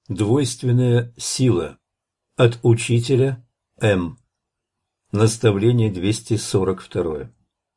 Двойственная сила. От учителя М. Наставление 242.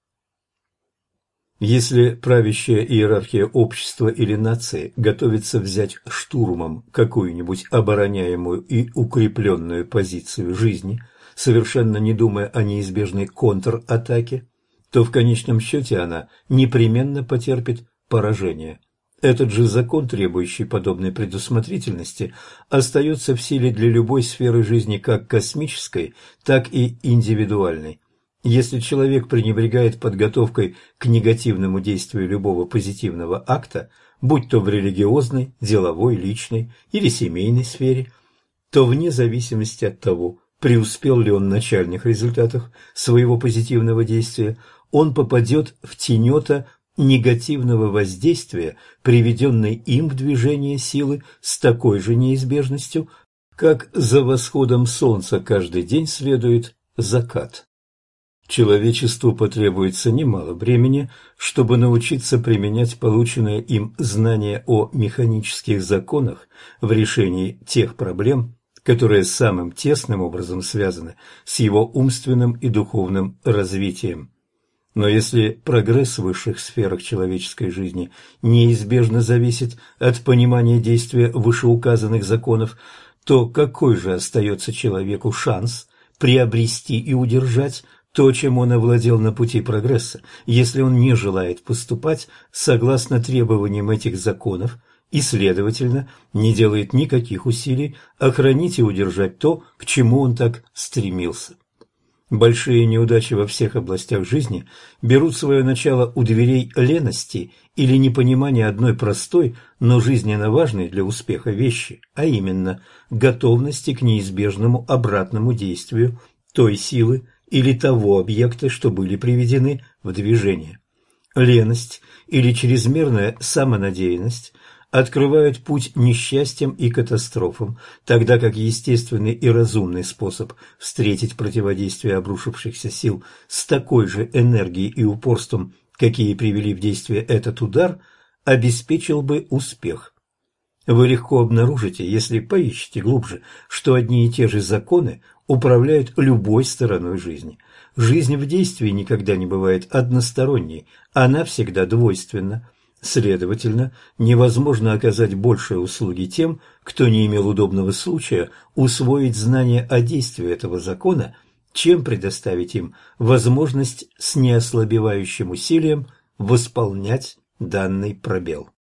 Если правящая иерархия общества или нации готовится взять штурмом какую-нибудь обороняемую и укрепленную позицию жизни, совершенно не думая о неизбежной контратаке, то в конечном счете она непременно потерпит поражение. Этот же закон, требующий подобной предусмотрительности, остается в силе для любой сферы жизни, как космической, так и индивидуальной. Если человек пренебрегает подготовкой к негативному действию любого позитивного акта, будь то в религиозной, деловой, личной или семейной сфере, то вне зависимости от того, преуспел ли он в начальных результатах своего позитивного действия, он попадет в тенета негативного воздействия, приведенной им в движение силы с такой же неизбежностью, как за восходом солнца каждый день следует закат. Человечеству потребуется немало времени, чтобы научиться применять полученное им знание о механических законах в решении тех проблем, которые самым тесным образом связаны с его умственным и духовным развитием. Но если прогресс в высших сферах человеческой жизни неизбежно зависит от понимания действия вышеуказанных законов, то какой же остается человеку шанс приобрести и удержать то, чем он овладел на пути прогресса, если он не желает поступать согласно требованиям этих законов и, следовательно, не делает никаких усилий охранить и удержать то, к чему он так стремился? Большие неудачи во всех областях жизни берут свое начало у дверей лености или непонимания одной простой, но жизненно важной для успеха вещи, а именно готовности к неизбежному обратному действию той силы или того объекта, что были приведены в движение. Леность или чрезмерная самонадеянность открывают путь несчастьям и катастрофам, тогда как естественный и разумный способ встретить противодействие обрушившихся сил с такой же энергией и упорством, какие привели в действие этот удар, обеспечил бы успех. Вы легко обнаружите, если поищете глубже, что одни и те же законы управляют любой стороной жизни. Жизнь в действии никогда не бывает односторонней, она всегда двойственна. Следовательно, невозможно оказать большие услуги тем, кто не имел удобного случая усвоить знание о действии этого закона, чем предоставить им возможность с неослабевающим усилием восполнять данный пробел.